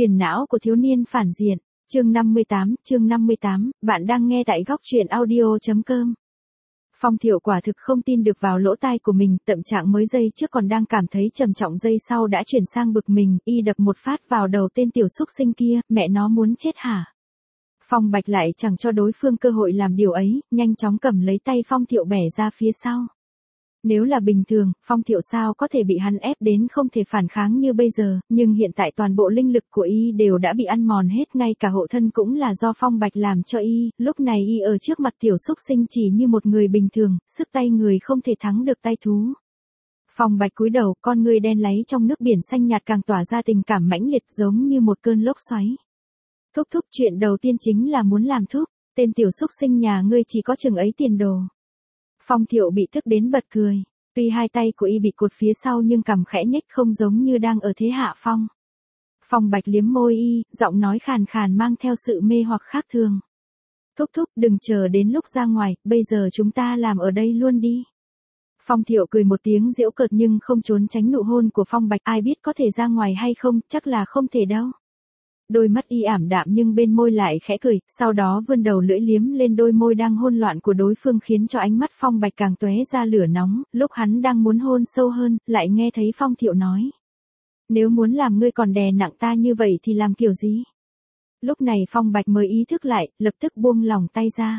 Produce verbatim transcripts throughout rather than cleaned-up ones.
Phiền não của thiếu niên phản diện, chương năm mươi tám, chương năm mươi tám, bạn đang nghe tại góc truyện audio.com. Phong Thiệu quả thực không tin được vào lỗ tai của mình, tâm trạng mới giây trước còn đang cảm thấy trầm trọng, giây sau đã chuyển sang bực mình, y đập một phát vào đầu tên tiểu xúc sinh kia, mẹ nó muốn chết hả? Phong Bạch lại chẳng cho đối phương cơ hội làm điều ấy, nhanh chóng cầm lấy tay Phong Thiệu bẻ ra phía sau. Nếu là bình thường, Phong Thiệu sao có thể bị hắn ép đến không thể phản kháng như bây giờ, nhưng hiện tại toàn bộ linh lực của y đều đã bị ăn mòn hết, ngay cả hộ thân cũng là do Phong Bạch làm cho y, lúc này y ở trước mặt tiểu xúc sinh chỉ như một người bình thường, sức tay người không thể thắng được tay thú. Phong Bạch cúi đầu, con ngươi đen láy trong nước biển xanh nhạt càng tỏa ra tình cảm mãnh liệt giống như một cơn lốc xoáy. Thúc thúc, chuyện đầu tiên chính là muốn làm thúc, tên tiểu xúc sinh nhà ngươi chỉ có chừng ấy tiền đồ. Phong Thiệu bị tức đến bật cười, tuy hai tay của y bị cột phía sau nhưng cằm khẽ nhếch không giống như đang ở thế hạ phong. Phong Bạch liếm môi y, giọng nói khàn khàn mang theo sự mê hoặc khác thường. Thúc thúc, đừng chờ đến lúc ra ngoài, bây giờ chúng ta làm ở đây luôn đi. Phong Thiệu cười một tiếng giễu cợt nhưng không trốn tránh nụ hôn của Phong Bạch, ai biết có thể ra ngoài hay không, chắc là không thể đâu. Đôi mắt y ảm đạm nhưng bên môi lại khẽ cười, sau đó vươn đầu lưỡi liếm lên đôi môi đang hôn loạn của đối phương khiến cho ánh mắt Phong Bạch càng tóe ra lửa nóng, lúc hắn đang muốn hôn sâu hơn, lại nghe thấy Phong Thiệu nói. Nếu muốn làm ngươi còn đè nặng ta như vậy thì làm kiểu gì? Lúc này Phong Bạch mới ý thức lại, lập tức buông lòng tay ra.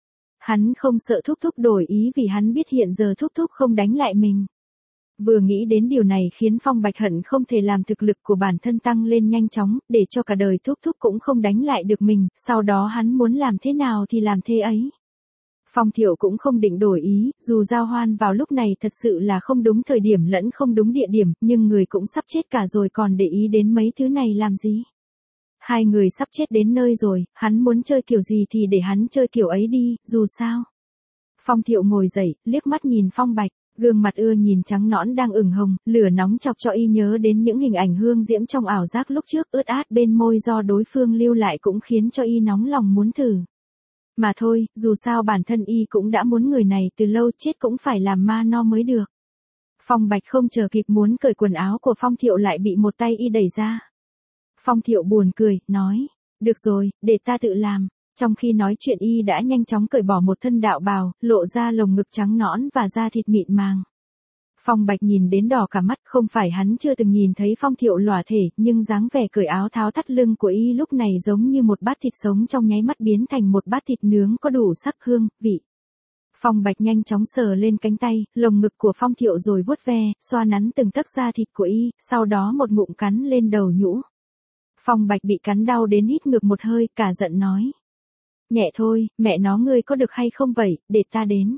Hắn không sợ thúc thúc đổi ý vì hắn biết hiện giờ thúc thúc không đánh lại mình. Vừa nghĩ đến điều này khiến Phong Bạch hận không thể làm thực lực của bản thân tăng lên nhanh chóng, để cho cả đời thúc thúc cũng không đánh lại được mình, sau đó hắn muốn làm thế nào thì làm thế ấy. Phong Thiệu cũng không định đổi ý, dù giao hoan vào lúc này thật sự là không đúng thời điểm lẫn không đúng địa điểm, nhưng người cũng sắp chết cả rồi còn để ý đến mấy thứ này làm gì. Hai người sắp chết đến nơi rồi, hắn muốn chơi kiểu gì thì để hắn chơi kiểu ấy đi, dù sao. Phong Thiệu ngồi dậy, liếc mắt nhìn Phong Bạch. Gương mặt ưa nhìn trắng nõn đang ửng hồng, lửa nóng chọc cho y nhớ đến những hình ảnh hương diễm trong ảo giác lúc trước, ướt át bên môi do đối phương lưu lại cũng khiến cho y nóng lòng muốn thử. Mà thôi, dù sao bản thân y cũng đã muốn người này từ lâu, chết cũng phải làm ma no mới được. Phong Bạch không chờ kịp muốn cởi quần áo của Phong Thiệu lại bị một tay y đẩy ra. Phong Thiệu buồn cười, nói, được rồi, để ta tự làm. Trong khi nói chuyện y đã nhanh chóng cởi bỏ một thân đạo bào, lộ ra lồng ngực trắng nõn và da thịt mịn màng. Phong Bạch nhìn đến đỏ cả mắt, không phải hắn chưa từng nhìn thấy Phong Thiệu lòa thể, nhưng dáng vẻ cởi áo tháo thắt lưng của y lúc này giống như một bát thịt sống trong nháy mắt biến thành một bát thịt nướng có đủ sắc hương, vị. Phong Bạch nhanh chóng sờ lên cánh tay, lồng ngực của Phong Thiệu rồi vuốt ve, xoa nắn từng tấc da thịt của y, sau đó một ngụm cắn lên đầu nhũ. Phong Bạch bị cắn đau đến hít ngược một hơi, cả giận nói. Nhẹ thôi, mẹ nó ngươi có được hay không vậy, để ta đến.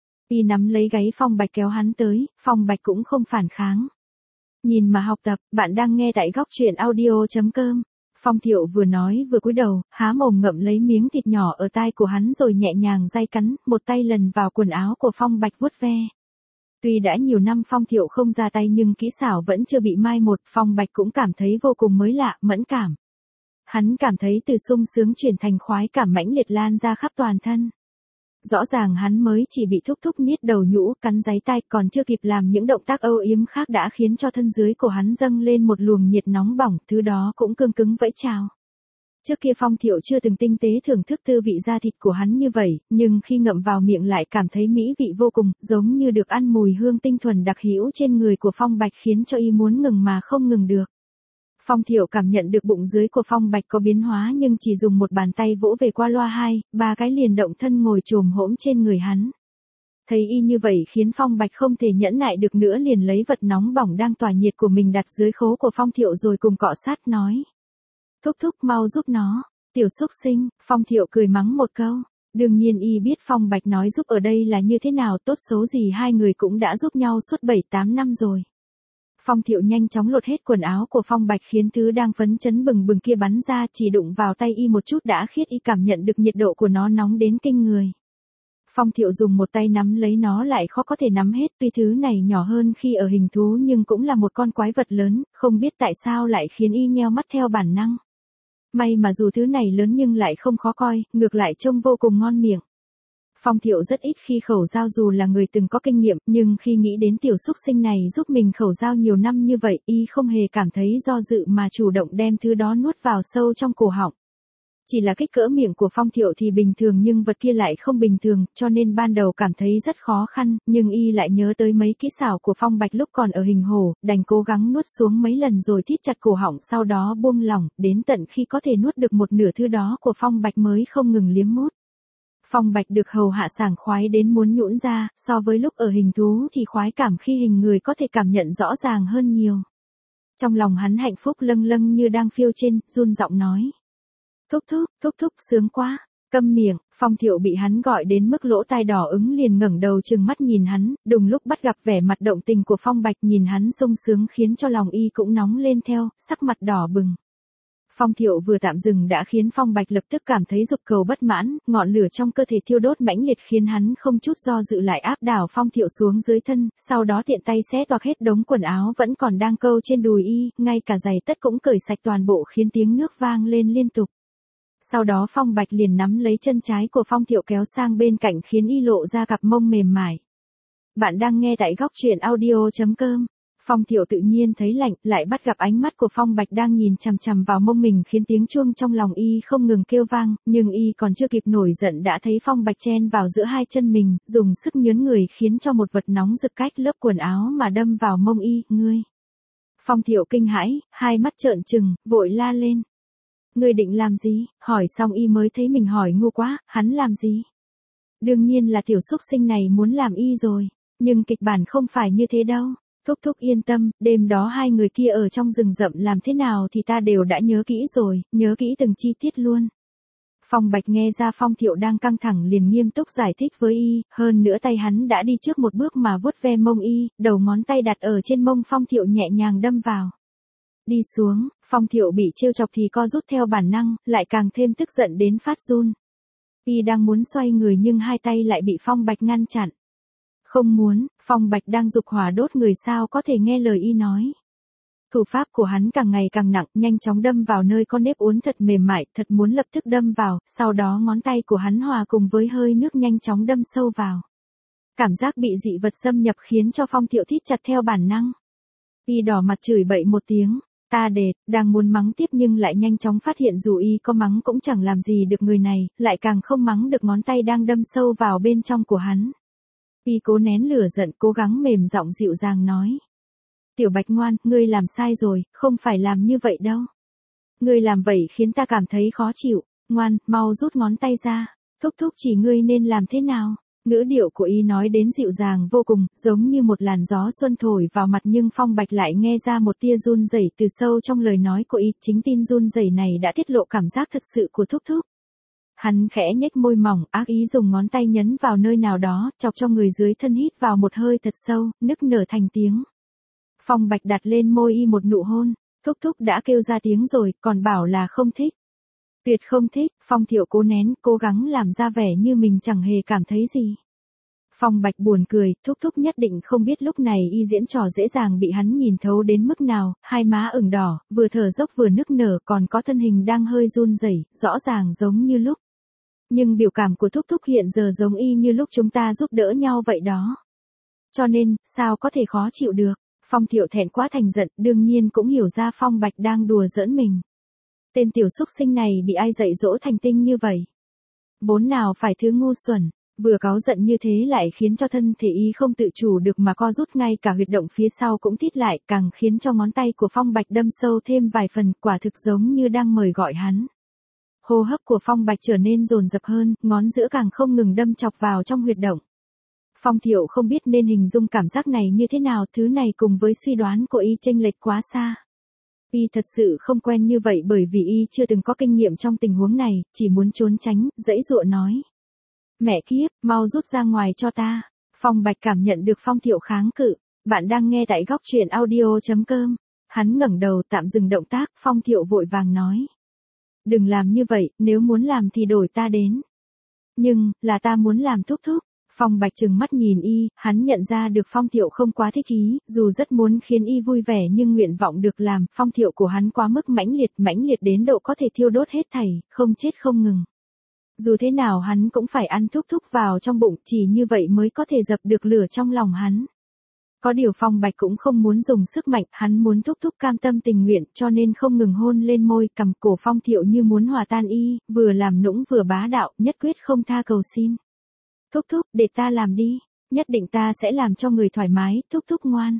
Y nắm lấy gáy Phong Bạch kéo hắn tới, Phong Bạch cũng không phản kháng. Nhìn mà học tập, bạn đang nghe tại góc truyện audio.com. Phong Thiệu vừa nói vừa cúi đầu, há mồm ngậm lấy miếng thịt nhỏ ở tai của hắn rồi nhẹ nhàng day cắn, một tay lần vào quần áo của Phong Bạch vuốt ve. Tuy đã nhiều năm Phong Thiệu không ra tay nhưng kỹ xảo vẫn chưa bị mai một, Phong Bạch cũng cảm thấy vô cùng mới lạ, mẫn cảm. Hắn cảm thấy từ sung sướng chuyển thành khoái cảm mãnh liệt lan ra khắp toàn thân. Rõ ràng hắn mới chỉ bị thúc thúc niết đầu nhũ, cắn dáy tai, còn chưa kịp làm những động tác âu yếm khác đã khiến cho thân dưới của hắn dâng lên một luồng nhiệt nóng bỏng, thứ đó cũng cương cứng vẫy chào. Trước kia Phong Thiệu chưa từng tinh tế thưởng thức tư vị da thịt của hắn như vậy, nhưng khi ngậm vào miệng lại cảm thấy mỹ vị vô cùng, giống như được ăn mùi hương tinh thuần đặc hữu trên người của Phong Bạch khiến cho y muốn ngừng mà không ngừng được. Phong Thiệu cảm nhận được bụng dưới của Phong Bạch có biến hóa nhưng chỉ dùng một bàn tay vỗ về qua loa hai, ba cái liền động thân ngồi chồm hổm trên người hắn. Thấy y như vậy khiến Phong Bạch không thể nhẫn nại được nữa liền lấy vật nóng bỏng đang tỏa nhiệt của mình đặt dưới khố của Phong Thiệu rồi cùng cọ sát nói. Thúc thúc mau giúp nó, tiểu xúc sinh, Phong Thiệu cười mắng một câu. Đương nhiên y biết Phong Bạch nói giúp ở đây là như thế nào, tốt xấu gì hai người cũng đã giúp nhau suốt bảy tám năm rồi. Phong Thiệu nhanh chóng lột hết quần áo của Phong Bạch khiến thứ đang phấn chấn bừng bừng kia bắn ra, chỉ đụng vào tay y một chút đã khiết y cảm nhận được nhiệt độ của nó nóng đến kinh người. Phong Thiệu dùng một tay nắm lấy nó lại khó có thể nắm hết, tuy thứ này nhỏ hơn khi ở hình thú nhưng cũng là một con quái vật lớn, không biết tại sao lại khiến y nheo mắt theo bản năng. May mà dù thứ này lớn nhưng lại không khó coi, ngược lại trông vô cùng ngon miệng. Phong Thiệu rất ít khi khẩu giao dù là người từng có kinh nghiệm, nhưng khi nghĩ đến tiểu xúc sinh này giúp mình khẩu giao nhiều năm như vậy, y không hề cảm thấy do dự mà chủ động đem thứ đó nuốt vào sâu trong cổ họng. Chỉ là kích cỡ miệng của Phong Thiệu thì bình thường nhưng vật kia lại không bình thường, cho nên ban đầu cảm thấy rất khó khăn, nhưng y lại nhớ tới mấy kỹ xảo của Phong Bạch lúc còn ở hình hổ, đành cố gắng nuốt xuống mấy lần rồi thít chặt cổ họng sau đó buông lỏng, đến tận khi có thể nuốt được một nửa thứ đó của Phong Bạch mới không ngừng liếm mút. Phong Bạch được hầu hạ sảng khoái đến muốn nhũn ra, so với lúc ở hình thú thì khoái cảm khi hình người có thể cảm nhận rõ ràng hơn nhiều. Trong lòng hắn hạnh phúc lâng lâng như đang phiêu trên, run giọng nói. Thúc thúc, thúc thúc sướng quá, câm miệng. Phong Thiệu bị hắn gọi đến mức lỗ tai đỏ ửng liền ngẩng đầu trừng mắt nhìn hắn, đùng lúc bắt gặp vẻ mặt động tình của Phong Bạch nhìn hắn sung sướng khiến cho lòng y cũng nóng lên theo, sắc mặt đỏ bừng. Phong Thiệu vừa tạm dừng đã khiến Phong Bạch lập tức cảm thấy dục cầu bất mãn, ngọn lửa trong cơ thể thiêu đốt mãnh liệt khiến hắn không chút do dự lại áp đảo Phong Thiệu xuống dưới thân, sau đó tiện tay xé toạc hết đống quần áo vẫn còn đang câu trên đùi y, ngay cả giày tất cũng cởi sạch toàn bộ khiến tiếng nước vang lên liên tục. Sau đó Phong Bạch liền nắm lấy chân trái của Phong Thiệu kéo sang bên cạnh khiến y lộ ra cặp mông mềm mại. Bạn đang nghe tại góc truyện audio chấm com. Phong Thiệu tự nhiên thấy lạnh, lại bắt gặp ánh mắt của Phong Bạch đang nhìn chằm chằm vào mông mình khiến tiếng chuông trong lòng y không ngừng kêu vang, nhưng y còn chưa kịp nổi giận đã thấy Phong Bạch chen vào giữa hai chân mình, dùng sức nhớn người khiến cho một vật nóng rực cách lớp quần áo mà đâm vào mông y, ngươi. Phong Thiệu kinh hãi, hai mắt trợn trừng, vội la lên. Ngươi định làm gì? Hỏi xong y mới thấy mình hỏi ngu quá, hắn làm gì? Đương nhiên là tiểu xúc sinh này muốn làm y rồi, nhưng kịch bản không phải như thế đâu. Thúc thúc yên tâm, đêm đó hai người kia ở trong rừng rậm làm thế nào thì ta đều đã nhớ kỹ rồi, nhớ kỹ từng chi tiết luôn. Phong Bạch nghe ra Phong Thiệu đang căng thẳng liền nghiêm túc giải thích với y, hơn nữa tay hắn đã đi trước một bước mà vuốt ve mông y, đầu ngón tay đặt ở trên mông Phong Thiệu nhẹ nhàng đâm vào. Đi xuống, Phong Thiệu bị trêu chọc thì co rút theo bản năng, lại càng thêm tức giận đến phát run. Y đang muốn xoay người nhưng hai tay lại bị Phong Bạch ngăn chặn. Không muốn, Phong Bạch đang dục hỏa đốt người sao có thể nghe lời y nói. Thủ pháp của hắn càng ngày càng nặng, nhanh chóng đâm vào nơi có nếp uốn thật mềm mại, thật muốn lập tức đâm vào, sau đó ngón tay của hắn hòa cùng với hơi nước nhanh chóng đâm sâu vào. Cảm giác bị dị vật xâm nhập khiến cho Phong Thiệu thít chặt theo bản năng. Y đỏ mặt chửi bậy một tiếng. Ta đệt, đang muốn mắng tiếp nhưng lại nhanh chóng phát hiện dù y có mắng cũng chẳng làm gì được người này, lại càng không mắng được ngón tay đang đâm sâu vào bên trong của hắn. Y cố nén lửa giận cố gắng mềm giọng dịu dàng nói. Tiểu Bạch ngoan, ngươi làm sai rồi, không phải làm như vậy đâu. Ngươi làm vậy khiến ta cảm thấy khó chịu, ngoan, mau rút ngón tay ra, thúc thúc chỉ ngươi nên làm thế nào. Ngữ điệu của y nói đến dịu dàng vô cùng, giống như một làn gió xuân thổi vào mặt nhưng Phong Bạch lại nghe ra một tia run rẩy từ sâu trong lời nói của y, chính tin run rẩy này đã tiết lộ cảm giác thật sự của thúc thúc. Hắn khẽ nhếch môi mỏng, ác ý dùng ngón tay nhấn vào nơi nào đó, chọc cho người dưới thân hít vào một hơi thật sâu, nức nở thành tiếng. Phong Bạch đặt lên môi y một nụ hôn, thúc thúc đã kêu ra tiếng rồi, còn bảo là không thích. Tuyệt không thích, Phong Thiệu cố nén, cố gắng làm ra vẻ như mình chẳng hề cảm thấy gì. Phong Bạch buồn cười, thúc thúc nhất định không biết lúc này y diễn trò dễ dàng bị hắn nhìn thấu đến mức nào, hai má ửng đỏ, vừa thở dốc vừa nức nở còn có thân hình đang hơi run rẩy, rõ ràng giống như lúc. Nhưng biểu cảm của thúc thúc hiện giờ giống y như lúc chúng ta giúp đỡ nhau vậy đó. Cho nên, sao có thể khó chịu được, Phong Thiệu thẹn quá thành giận, đương nhiên cũng hiểu ra Phong Bạch đang đùa giỡn mình. Tên tiểu xúc sinh này bị ai dạy dỗ thành tinh như vậy? Bốn nào phải thứ ngu xuẩn, vừa cáu giận như thế lại khiến cho thân thể y không tự chủ được mà co rút ngay cả huyệt động phía sau cũng thít lại, càng khiến cho ngón tay của Phong Bạch đâm sâu thêm vài phần, quả thực giống như đang mời gọi hắn. Hô hấp của Phong Bạch trở nên dồn dập hơn, ngón giữa càng không ngừng đâm chọc vào trong huyệt động. Phong Thiệu không biết nên hình dung cảm giác này như thế nào, thứ này cùng với suy đoán của y chênh lệch quá xa. Y thật sự không quen như vậy bởi vì y chưa từng có kinh nghiệm trong tình huống này, chỉ muốn trốn tránh, giãy giụa nói. Mẹ kiếp, mau rút ra ngoài cho ta. Phong Bạch cảm nhận được Phong Thiệu kháng cự. Bạn đang nghe tại góc truyện audio chấm com. Hắn ngẩng đầu tạm dừng động tác, Phong Thiệu vội vàng nói. Đừng làm như vậy, nếu muốn làm thì đổi ta đến. Nhưng, là ta muốn làm thúc thúc. Phong Bạch trừng mắt nhìn y, hắn nhận ra được Phong Thiệu không quá thích ý, dù rất muốn khiến y vui vẻ nhưng nguyện vọng được làm, Phong Thiệu của hắn quá mức mãnh liệt, mãnh liệt đến độ có thể thiêu đốt hết thảy, không chết không ngừng. Dù thế nào hắn cũng phải ăn Thúc Thúc vào trong bụng, chỉ như vậy mới có thể dập được lửa trong lòng hắn. Có điều Phong Bạch cũng không muốn dùng sức mạnh, hắn muốn Thúc Thúc cam tâm tình nguyện, cho nên không ngừng hôn lên môi, cằm cổ Phong Thiệu như muốn hòa tan y, vừa làm nũng vừa bá đạo, nhất quyết không tha cầu xin. Thúc Thúc, để ta làm đi, nhất định ta sẽ làm cho người thoải mái, Thúc Thúc ngoan.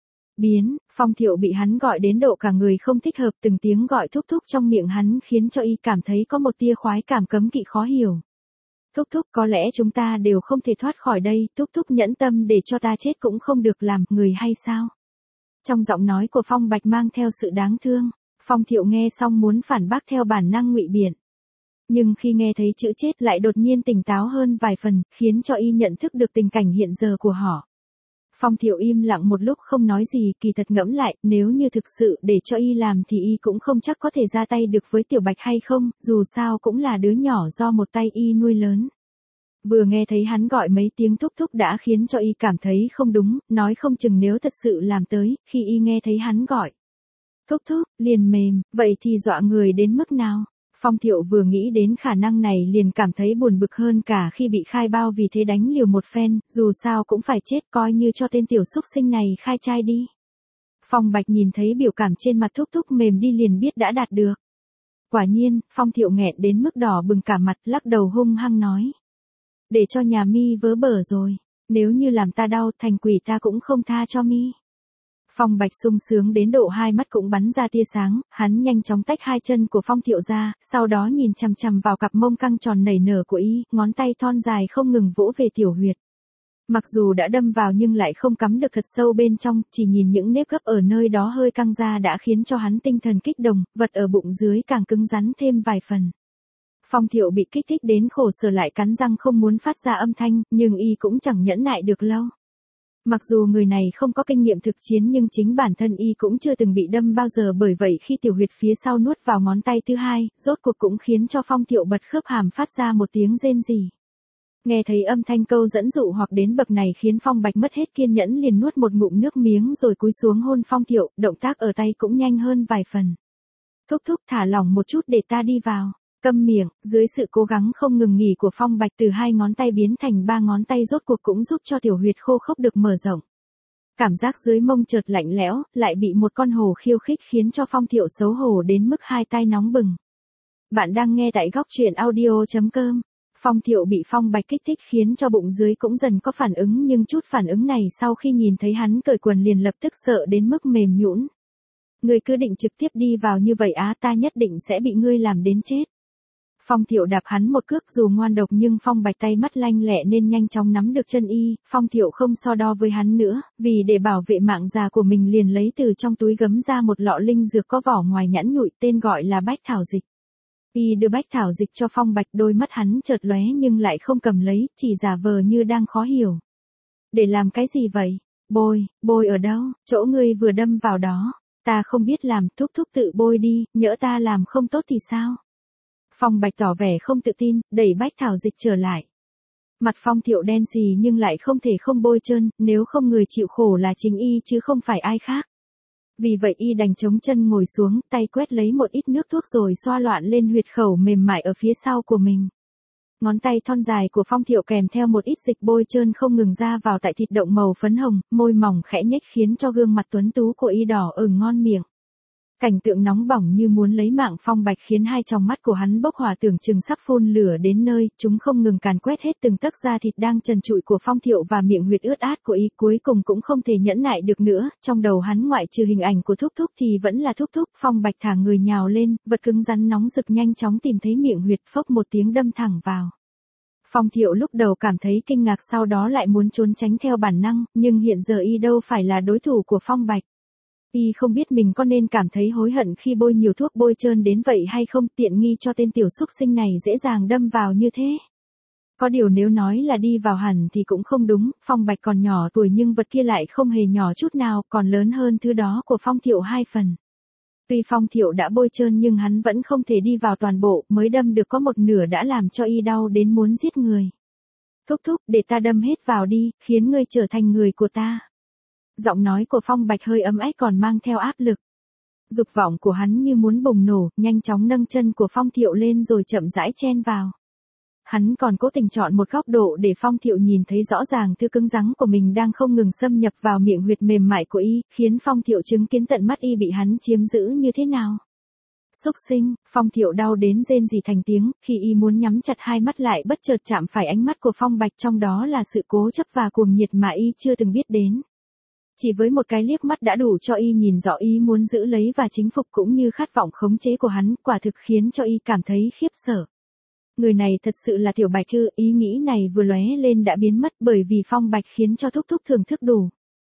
Biến, Phong Thiệu bị hắn gọi đến độ cả người không thích hợp, từng tiếng gọi Thúc Thúc trong miệng hắn khiến cho y cảm thấy có một tia khoái cảm cấm kỵ khó hiểu. Thúc Thúc, có lẽ chúng ta đều không thể thoát khỏi đây, Thúc Thúc nhẫn tâm để cho ta chết cũng không được làm, người hay sao? Trong giọng nói của Phong Bạch mang theo sự đáng thương, Phong Thiệu nghe xong muốn phản bác theo bản năng ngụy biện. Nhưng khi nghe thấy chữ chết lại đột nhiên tỉnh táo hơn vài phần, khiến cho y nhận thức được tình cảnh hiện giờ của họ. Phong Thiệu im lặng một lúc không nói gì, kỳ thật ngẫm lại, nếu như thực sự để cho y làm thì y cũng không chắc có thể ra tay được với Tiểu Bạch hay không, dù sao cũng là đứa nhỏ do một tay y nuôi lớn. Vừa nghe thấy hắn gọi mấy tiếng Thúc Thúc đã khiến cho y cảm thấy không đúng, nói không chừng nếu thật sự làm tới, khi y nghe thấy hắn gọi Thúc Thúc, liền mềm, vậy thì dọa người đến mức nào? Phong Thiệu vừa nghĩ đến khả năng này liền cảm thấy buồn bực hơn cả khi bị khai bao vì thế đánh liều một phen, dù sao cũng phải chết, coi như cho tên tiểu xúc sinh này khai trai đi. Phong Bạch nhìn thấy biểu cảm trên mặt Thúc Thúc mềm đi liền biết đã đạt được. Quả nhiên, Phong Thiệu nghẹn đến mức đỏ bừng cả mặt, lắc đầu hung hăng nói. Để cho nhà mi vớ bở rồi, nếu như làm ta đau, thành quỷ ta cũng không tha cho mi. Phong Bạch sung sướng đến độ hai mắt cũng bắn ra tia sáng, hắn nhanh chóng tách hai chân của Phong Thiệu ra, sau đó nhìn chằm chằm vào cặp mông căng tròn nảy nở của y, ngón tay thon dài không ngừng vỗ về tiểu huyệt. Mặc dù đã đâm vào nhưng lại không cắm được thật sâu bên trong, chỉ nhìn những nếp gấp ở nơi đó hơi căng ra đã khiến cho hắn tinh thần kích động, vật ở bụng dưới càng cứng rắn thêm vài phần. Phong Thiệu bị kích thích đến khổ sở lại cắn răng không muốn phát ra âm thanh, nhưng y cũng chẳng nhẫn nại được lâu. Mặc dù người này không có kinh nghiệm thực chiến nhưng chính bản thân y cũng chưa từng bị đâm bao giờ, bởi vậy khi tiểu huyệt phía sau nuốt vào ngón tay thứ hai, rốt cuộc cũng khiến cho Phong Thiệu bật khớp hàm phát ra một tiếng rên rỉ. Nghe thấy âm thanh câu dẫn dụ hoặc đến bậc này khiến Phong Bạch mất hết kiên nhẫn liền nuốt một ngụm nước miếng rồi cúi xuống hôn Phong Thiệu, động tác ở tay cũng nhanh hơn vài phần. Thúc thúc thả lỏng một chút để ta đi vào. Câm miệng, dưới sự cố gắng không ngừng nghỉ của Phong Bạch từ hai ngón tay biến thành ba ngón tay rốt cuộc cũng giúp cho tiểu huyệt khô khốc được mở rộng. Cảm giác dưới mông chợt lạnh lẽo, lại bị một con hổ khiêu khích khiến cho Phong Thiệu xấu hổ đến mức hai tai nóng bừng. Bạn đang nghe tại góc truyện audio chấm com. Phong Thiệu bị Phong Bạch kích thích khiến cho bụng dưới cũng dần có phản ứng, nhưng chút phản ứng này sau khi nhìn thấy hắn cởi quần liền lập tức sợ đến mức mềm nhũn. Ngươi cứ định trực tiếp đi vào như vậy á, ta nhất định sẽ bị ngươi làm đến chết. Phong Thiệu đạp hắn một cước, dù ngoan độc nhưng Phong Bạch tay mắt lanh lẹ nên nhanh chóng nắm được chân y, Phong Thiệu không so đo với hắn nữa, vì để bảo vệ mạng già của mình liền lấy từ trong túi gấm ra một lọ linh dược có vỏ ngoài nhẵn nhụi, tên gọi là bách thảo dịch. Y đưa bách thảo dịch cho Phong Bạch, đôi mắt hắn chợt lóe nhưng lại không cầm lấy, chỉ giả vờ như đang khó hiểu. Để làm cái gì vậy? Bôi, bôi ở đâu? Chỗ ngươi vừa đâm vào đó. Ta không biết làm, thúc thúc tự bôi đi, nhỡ ta làm không tốt thì sao? Phong Bạch tỏ vẻ không tự tin, đẩy bách thảo dịch trở lại. Mặt Phong Thiệu đen xì nhưng lại không thể không bôi trơn, nếu không người chịu khổ là chính y chứ không phải ai khác. Vì vậy y đành chống chân ngồi xuống, tay quét lấy một ít nước thuốc rồi xoa loạn lên huyệt khẩu mềm mại ở phía sau của mình. Ngón tay thon dài của Phong Thiệu kèm theo một ít dịch bôi trơn không ngừng ra vào tại thịt động màu phấn hồng, môi mỏng khẽ nhếch khiến cho gương mặt tuấn tú của y đỏ ửng ngon miệng. Cảnh tượng nóng bỏng như muốn lấy mạng Phong Bạch khiến hai tròng mắt của hắn bốc hỏa tưởng chừng sắp phun lửa đến nơi, chúng không ngừng càn quét hết từng tấc da thịt đang trần trụi của Phong Thiệu và miệng huyệt ướt át của y, cuối cùng cũng không thể nhẫn nại được nữa, trong đầu hắn ngoại trừ hình ảnh của thúc thúc thì vẫn là thúc thúc. Phong Bạch thả người nhào lên, vật cứng rắn nóng rực nhanh chóng tìm thấy miệng huyệt, phốc một tiếng đâm thẳng vào. Phong Thiệu lúc đầu cảm thấy kinh ngạc, sau đó lại muốn trốn tránh theo bản năng, nhưng hiện giờ y đâu phải là đối thủ của Phong Bạch. Y không biết mình có nên cảm thấy hối hận khi bôi nhiều thuốc bôi trơn đến vậy hay không, tiện nghi cho tên tiểu xúc sinh này dễ dàng đâm vào như thế. Có điều nếu nói là đi vào hẳn thì cũng không đúng, Phong Bạch còn nhỏ tuổi nhưng vật kia lại không hề nhỏ chút nào, còn lớn hơn thứ đó của Phong Thiệu hai phần. Tuy Phong Thiệu đã bôi trơn nhưng hắn vẫn không thể đi vào toàn bộ, mới đâm được có một nửa đã làm cho y đau đến muốn giết người. Thúc thúc, để ta đâm hết vào đi, khiến ngươi trở thành người của ta. Giọng nói của Phong Bạch hơi ấm ách còn mang theo áp lực. Dục vọng của hắn như muốn bùng nổ, nhanh chóng nâng chân của Phong Thiệu lên rồi chậm rãi chen vào. Hắn còn cố tình chọn một góc độ để Phong Thiệu nhìn thấy rõ ràng thứ cứng rắn của mình đang không ngừng xâm nhập vào miệng huyệt mềm mại của y, khiến Phong Thiệu chứng kiến tận mắt y bị hắn chiếm giữ như thế nào. Xúc sinh, Phong Thiệu đau đến rên rỉ thành tiếng, khi y muốn nhắm chặt hai mắt lại bất chợt chạm phải ánh mắt của Phong Bạch, trong đó là sự cố chấp và cuồng nhiệt mà y chưa từng biết đến. Chỉ với một cái liếc mắt đã đủ cho y nhìn rõ ý muốn giữ lấy và chính phục cũng như khát vọng khống chế của hắn, quả thực khiến cho y cảm thấy khiếp sợ. Người này thật sự là Tiểu Bạch ư? Ý nghĩ này vừa lóe lên đã biến mất bởi vì Phong Bạch khiến cho Thúc Thúc thưởng thức đủ.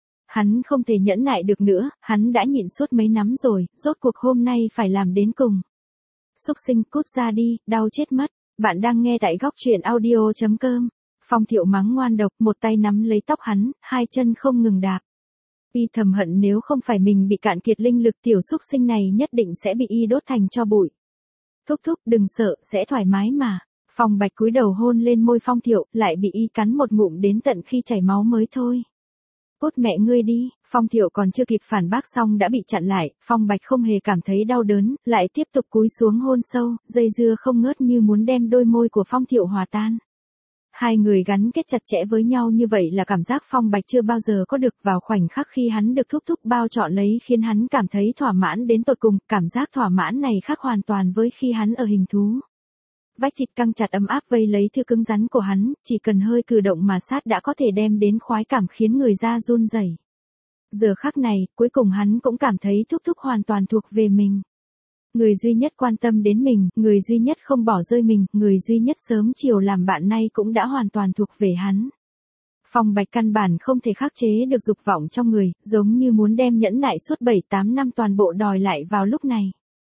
Hắn không thể nhẫn nại được nữa, hắn đã nhịn suốt mấy năm rồi, rốt cuộc hôm nay phải làm đến cùng. Xúc sinh, cút ra đi, đau chết mất. Bạn đang nghe tại góc truyện audio chấm com. Phong Thiệu mắng ngoan độc, một tay nắm lấy tóc hắn, hai chân không ngừng đạp. Y thầm hận nếu không phải mình bị cạn kiệt linh lực, tiểu xúc sinh này nhất định sẽ bị y đốt thành tro bụi. Thúc thúc đừng sợ, sẽ thoải mái mà. Phong Bạch cúi đầu hôn lên môi Phong Thiệu, lại bị y cắn một ngụm đến tận khi chảy máu mới thôi. Cút mẹ ngươi đi, Phong Thiệu còn chưa kịp phản bác xong đã bị chặn lại, Phong Bạch không hề cảm thấy đau đớn, lại tiếp tục cúi xuống hôn sâu, dây dưa không ngớt như muốn đem đôi môi của Phong Thiệu hòa tan. Hai người gắn kết chặt chẽ với nhau như vậy là cảm giác Phong Bạch chưa bao giờ có được, vào khoảnh khắc khi hắn được Thúc Thúc bao trọn lấy khiến hắn cảm thấy thỏa mãn đến tột cùng, cảm giác thỏa mãn này khác hoàn toàn với khi hắn ở hình thú. Vách thịt căng chặt ấm áp vây lấy thứ cứng rắn của hắn, chỉ cần hơi cử động mà sát đã có thể đem đến khoái cảm khiến người da run rẩy. Giờ khắc này, cuối cùng hắn cũng cảm thấy Thúc Thúc hoàn toàn thuộc về mình. Người duy nhất quan tâm đến mình, người duy nhất không bỏ rơi mình, người duy nhất sớm chiều làm bạn nay cũng đã hoàn toàn thuộc về hắn. Phong Bạch căn bản không thể khắc chế được dục vọng trong người, giống như muốn đem nhẫn nại suốt bảy tám năm toàn bộ đòi lại vào lúc này.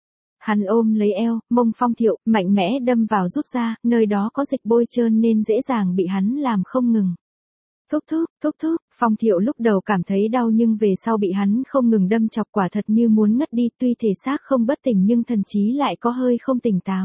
Hắn ôm lấy eo, mông Phong Thiệu, mạnh mẽ đâm vào rút ra, nơi đó có dịch bôi trơn nên dễ dàng bị hắn làm không ngừng. Thúc thúc, thúc thúc, Phong Thiệu lúc đầu cảm thấy đau nhưng về sau bị hắn không ngừng đâm chọc quả thật như muốn ngất đi, tuy thể xác không bất tỉnh nhưng thần trí lại có hơi không tỉnh táo.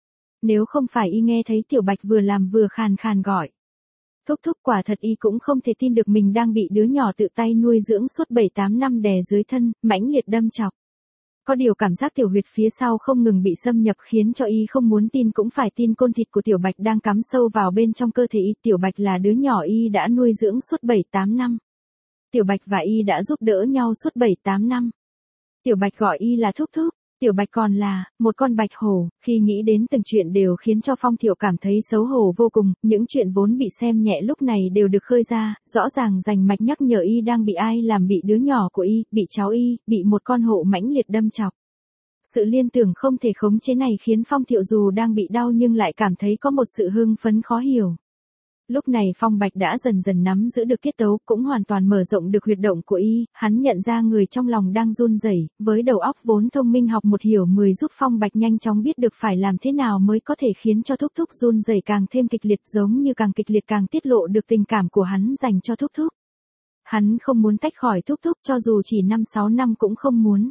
Nếu không phải y nghe thấy Tiểu Bạch vừa làm vừa khàn khàn gọi. Thúc thúc, quả thật y cũng không thể tin được mình đang bị đứa nhỏ tự tay nuôi dưỡng suốt bảy tám năm đè dưới thân, mãnh liệt đâm chọc. Có điều cảm giác tiểu huyệt phía sau không ngừng bị xâm nhập khiến cho y không muốn tin cũng phải tin, côn thịt của Tiểu Bạch đang cắm sâu vào bên trong cơ thể y. Tiểu Bạch là đứa nhỏ y đã nuôi dưỡng suốt bảy tám năm. Tiểu Bạch và y đã giúp đỡ nhau suốt bảy tám năm. Tiểu Bạch gọi y là thúc thúc. Tiểu Bạch còn là một con bạch hổ. Khi nghĩ đến từng chuyện đều khiến cho Phong Thiệu cảm thấy xấu hổ vô cùng, những chuyện vốn bị xem nhẹ lúc này đều được khơi ra, rõ ràng rành mạch nhắc nhở y đang bị ai làm, bị đứa nhỏ của y, bị cháu y, bị một con hổ mãnh liệt đâm chọc. Sự liên tưởng không thể khống chế này khiến Phong Thiệu dù đang bị đau nhưng lại cảm thấy có một sự hưng phấn khó hiểu. Lúc này Phong Bạch đã dần dần nắm giữ được tiết tấu, cũng hoàn toàn mở rộng được huyệt động của y, hắn nhận ra người trong lòng đang run rẩy, với đầu óc vốn thông minh học một hiểu mười giúp Phong Bạch nhanh chóng biết được phải làm thế nào mới có thể khiến cho Thúc Thúc run rẩy càng thêm kịch liệt, giống như càng kịch liệt càng tiết lộ được tình cảm của hắn dành cho Thúc Thúc. Hắn không muốn tách khỏi Thúc Thúc, cho dù chỉ năm sáu năm cũng không muốn.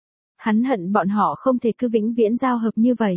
Hắn hận bọn họ không thể cứ vĩnh viễn giao hợp như vậy.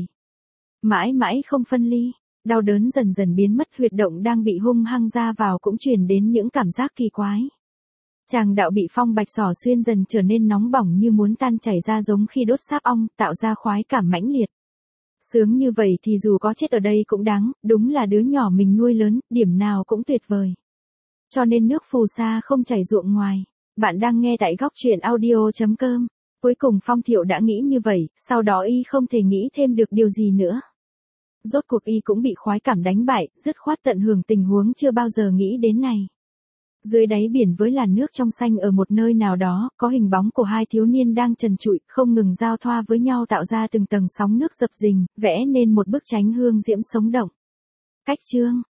Mãi mãi không phân ly. Đau đớn dần dần biến mất, huyệt động đang bị hung hăng ra vào cũng truyền đến những cảm giác kỳ quái. Tràng đạo bị Phong Bạch xỏ xuyên dần trở nên nóng bỏng như muốn tan chảy ra, giống khi đốt sáp ong, tạo ra khoái cảm mãnh liệt. Sướng như vậy thì dù có chết ở đây cũng đáng, đúng là đứa nhỏ mình nuôi lớn, điểm nào cũng tuyệt vời. Cho nên nước phù sa không chảy ruộng ngoài. Bạn đang nghe tại góc truyện audio chấm com. Cuối cùng Phong Thiệu đã nghĩ như vậy, sau đó y không thể nghĩ thêm được điều gì nữa. Rốt cuộc y cũng bị khoái cảm đánh bại, dứt khoát tận hưởng tình huống chưa bao giờ nghĩ đến này. Dưới đáy biển với làn nước trong xanh ở một nơi nào đó, có hình bóng của hai thiếu niên đang trần trụi, không ngừng giao thoa với nhau tạo ra từng tầng sóng nước dập dình, vẽ nên một bức tranh hương diễm sống động. Cách chương